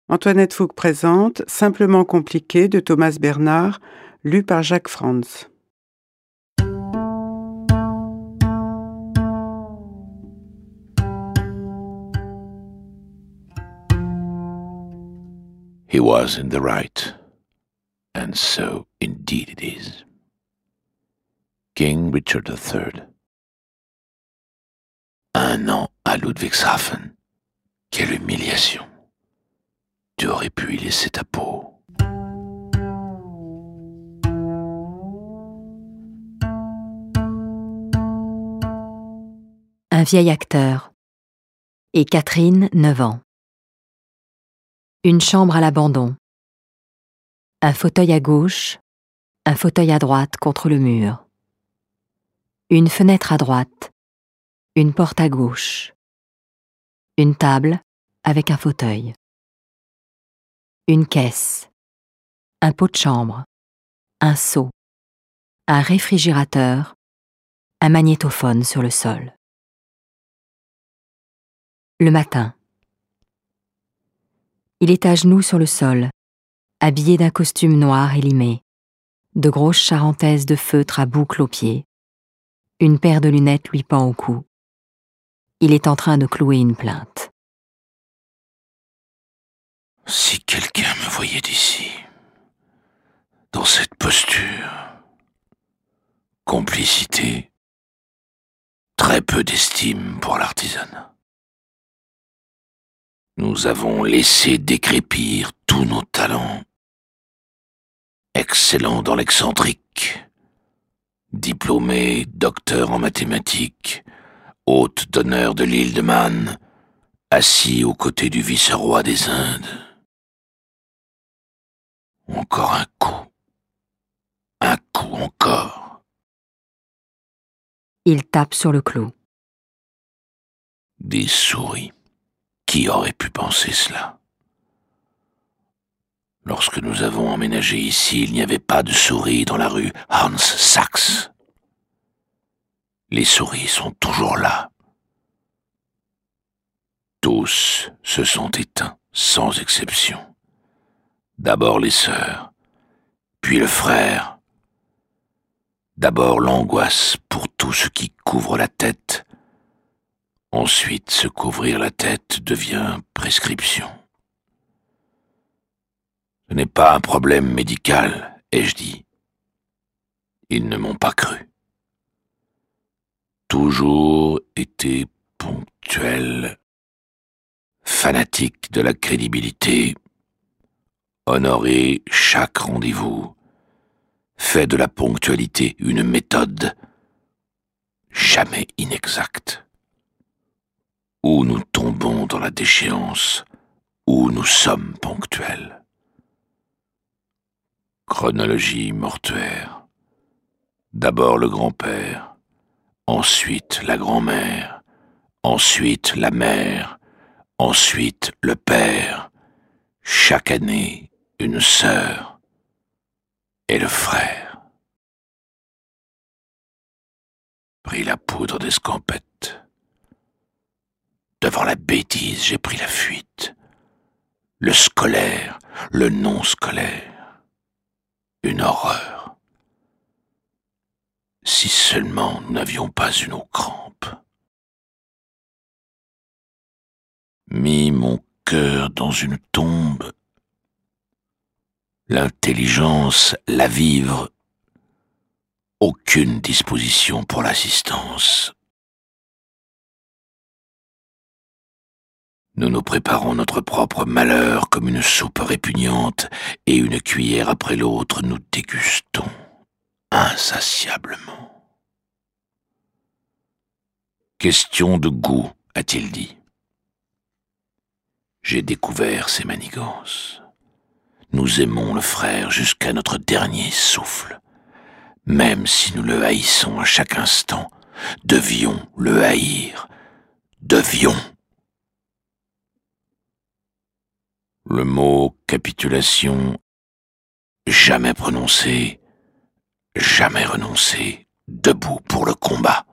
Antoinette Fouque présente Simplement compliqué de Thomas Bernhard, lu par Jacques Franz. He was in the right, and so indeed it is. King Richard III. 1 an à Ludwigshafen. Quelle humiliation. Tu aurais pu y laisser ta peau. Un vieil acteur. Et Catherine, 9 ans. Une chambre à l'abandon. Un fauteuil à gauche, un fauteuil à droite contre le mur. Une fenêtre à droite, une porte à gauche. Une table avec un fauteuil. Une caisse. Un pot de chambre. Un seau. Un réfrigérateur. Un magnétophone sur le sol. Le matin. Il est à genoux sur le sol, habillé d'un costume noir élimé, de grosses charentaises de feutre à boucles aux pieds. Une paire de lunettes lui pend au cou. Il est en train de clouer une plainte. Si quelqu'un me voyait d'ici, dans cette posture, complicité, très peu d'estime pour l'artisanat. Nous avons laissé décrépir tous nos talents, excellents dans l'excentrique, diplômé, docteur en mathématiques, hôte d'honneur de l'île de Man, assis aux côtés du vice-roi des Indes. Encore un coup encore. Il tape sur le clou. Des souris. Qui aurait pu penser cela? Lorsque nous avons emménagé ici, il n'y avait pas de souris dans la rue Hans Sachs. Les souris sont toujours là. Tous se sont éteints, sans exception. D'abord les sœurs, puis le frère. D'abord l'angoisse pour tout ce qui couvre la tête. Ensuite, se couvrir la tête devient prescription. Ce n'est pas un problème médical, ai-je dit. Ils ne m'ont pas cru. Toujours été ponctuel, fanatique de la crédibilité, honorer chaque rendez-vous, fait de la ponctualité une méthode, jamais inexacte. Où nous tombons dans la déchéance, où nous sommes ponctuels. Chronologie mortuaire. D'abord le grand-père, ensuite la grand-mère, ensuite la mère, ensuite le père, chaque année une sœur et le frère. Pris la poudre d'escampette. Devant la bêtise, j'ai pris la fuite. Le scolaire, le non-scolaire. Une horreur. Si seulement nous n'avions pas eu nos crampes. Mis mon cœur dans une tombe. L'intelligence, la vivre. Aucune disposition pour l'assistance. Nous nous préparons notre propre malheur comme une soupe répugnante, et une cuillère après l'autre nous dégustons, insatiablement. Question de goût, a-t-il dit. J'ai découvert ses manigances. Nous aimons le frère jusqu'à notre dernier souffle. Même si nous le haïssons à chaque instant, devions le haïr. Devions. Le mot capitulation, jamais prononcé, jamais renoncé, debout pour le combat.